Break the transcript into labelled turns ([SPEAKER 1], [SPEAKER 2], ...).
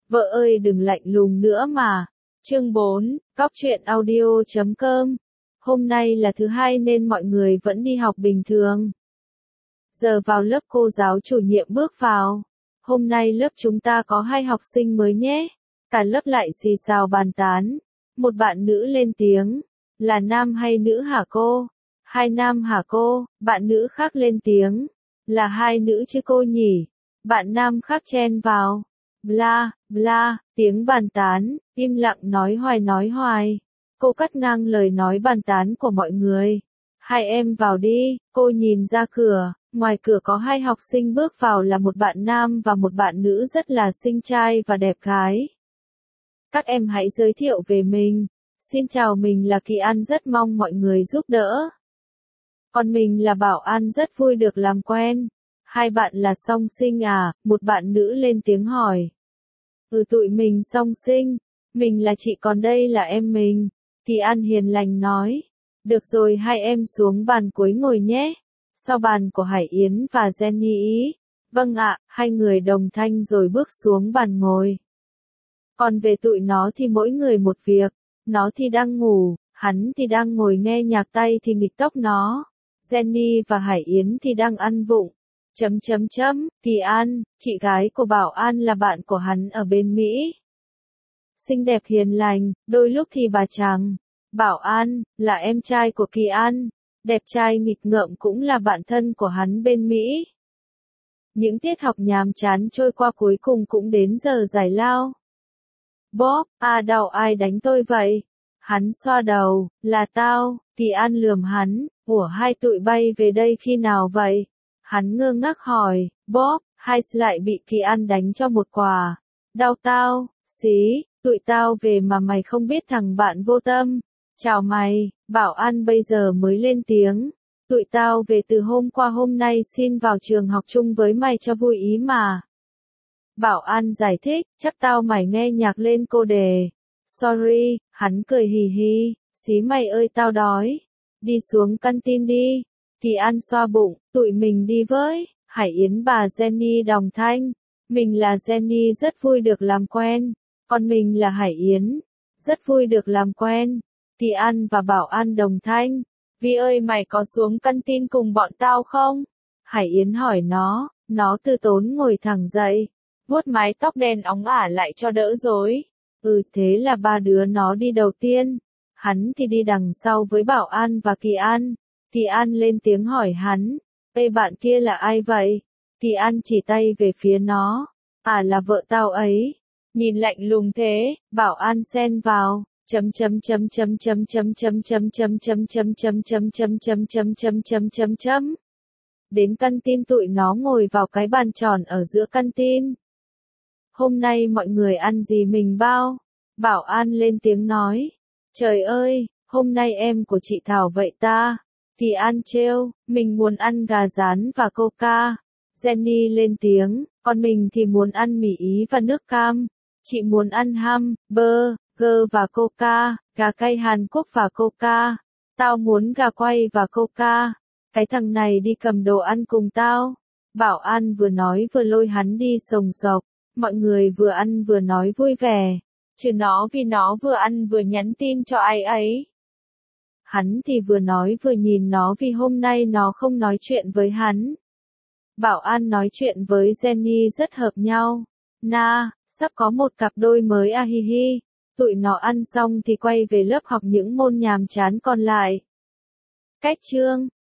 [SPEAKER 1] Vợ ơi đừng lạnh lùng nữa mà. Chương 4, Cóc truyện audio.com. Hôm nay là thứ hai nên mọi người vẫn đi học bình thường. Giờ vào lớp cô giáo chủ nhiệm bước vào. Hôm nay lớp chúng ta có 2 học sinh mới nhé. Cả lớp lại xì xào bàn tán. Một bạn nữ lên tiếng. Là nam hay nữ hả cô? 2 nam hả cô? Bạn nữ khác lên tiếng. Là 2 nữ chứ cô nhỉ? Bạn nam khác chen vào. Bla, bla, tiếng bàn tán, im lặng nói hoài. Cô cắt ngang lời nói bàn tán của mọi người. 2 em vào đi, cô nhìn ra cửa, ngoài cửa có 2 học sinh bước vào là một bạn nam và một bạn nữ rất là xinh trai và đẹp gái. Các em hãy giới thiệu về mình. Xin chào, mình là Kỳ An, rất mong mọi người giúp đỡ. Còn mình là Bảo An, rất vui được làm quen. 2 bạn là song sinh à? Một bạn nữ lên tiếng hỏi. Tụi mình song sinh. Mình là chị còn đây là em mình. Kỳ An hiền lành nói. Được rồi, 2 em xuống bàn cuối ngồi nhé. Sau bàn của Hải Yến và Jenny ý. Vâng ạ, 2 người đồng thanh rồi bước xuống bàn ngồi. Còn về tụi nó thì mỗi người một việc. Nó thì đang ngủ, hắn thì đang ngồi nghe nhạc, tay thì nghịch tóc nó. Jenny và Hải Yến thì đang ăn vụng. Kỳ An, chị gái của Bảo An là bạn của hắn ở bên Mỹ. Xinh đẹp hiền lành, đôi lúc thì bà chàng. Bảo An, là em trai của Kỳ An. Đẹp trai nghịch ngợm cũng là bạn thân của hắn bên Mỹ. Những tiết học nhàm chán trôi qua, cuối cùng cũng đến giờ giải lao. Bob, đau, ai đánh tôi vậy? Hắn xoa đầu, là tao. Kỳ An lườm hắn, ủa, 2 tụi bay về đây khi nào vậy? Hắn ngơ ngác hỏi. Bob, 2 lại bị Kỳ An đánh cho một quả. Đau tao, xí, tụi tao về mà mày không biết, thằng bạn vô tâm. Chào mày. Bảo An bây giờ mới lên tiếng. Tụi tao về từ hôm qua, hôm nay xin vào trường học chung với mày cho vui ý mà. Bảo An giải thích, chắc tao mày nghe nhạc lên cô đề. Sorry, hắn cười hì hì, xí mày ơi tao đói. Đi xuống canteen đi. Kỳ An xoa bụng, tụi mình đi với. Hải Yến bà Jenny đồng thanh. Mình là Jenny, rất vui được làm quen. Còn mình là Hải Yến. Rất vui được làm quen. Kỳ An và Bảo An đồng thanh. Vi ơi, mày có xuống canteen cùng bọn tao không? Hải Yến hỏi nó từ tốn ngồi thẳng dậy. Vuốt mái tóc đen óng ả lại cho đỡ rối. Thế là 3 đứa nó đi đầu tiên. Hắn thì đi đằng sau với Bảo An và Kỳ An. Kỳ An lên tiếng hỏi hắn. Ê, bạn kia là ai vậy? Kỳ An chỉ tay về phía nó. Là vợ tao ấy. Nhìn lạnh lùng thế. Bảo An xen vào. Đến canteen, tụi nó ngồi vào cái bàn tròn ở giữa canteen. Hôm nay mọi người ăn gì mình bao? Bảo An lên tiếng nói. Trời ơi, hôm nay em của chị Thảo vậy ta. Kỳ An trêu, mình muốn ăn gà rán và coca. Jenny lên tiếng, còn mình thì muốn ăn mì Ý và nước cam. Chị muốn ăn hamburger và coca, gà cay Hàn Quốc và coca. Tao muốn gà quay và coca. Cái thằng này đi cầm đồ ăn cùng tao. Bảo An vừa nói vừa lôi hắn đi sồng sộc. Mọi người vừa ăn vừa nói vui vẻ. Trừ nó, vì nó vừa ăn vừa nhắn tin cho ai ấy. Hắn thì vừa nói vừa nhìn nó vì hôm nay nó không nói chuyện với hắn. Bảo An nói chuyện với Jenny rất hợp nhau. Sắp có một cặp đôi mới hi hi. Tụi nó ăn xong thì quay về lớp học những môn nhàm chán còn lại. Cách chương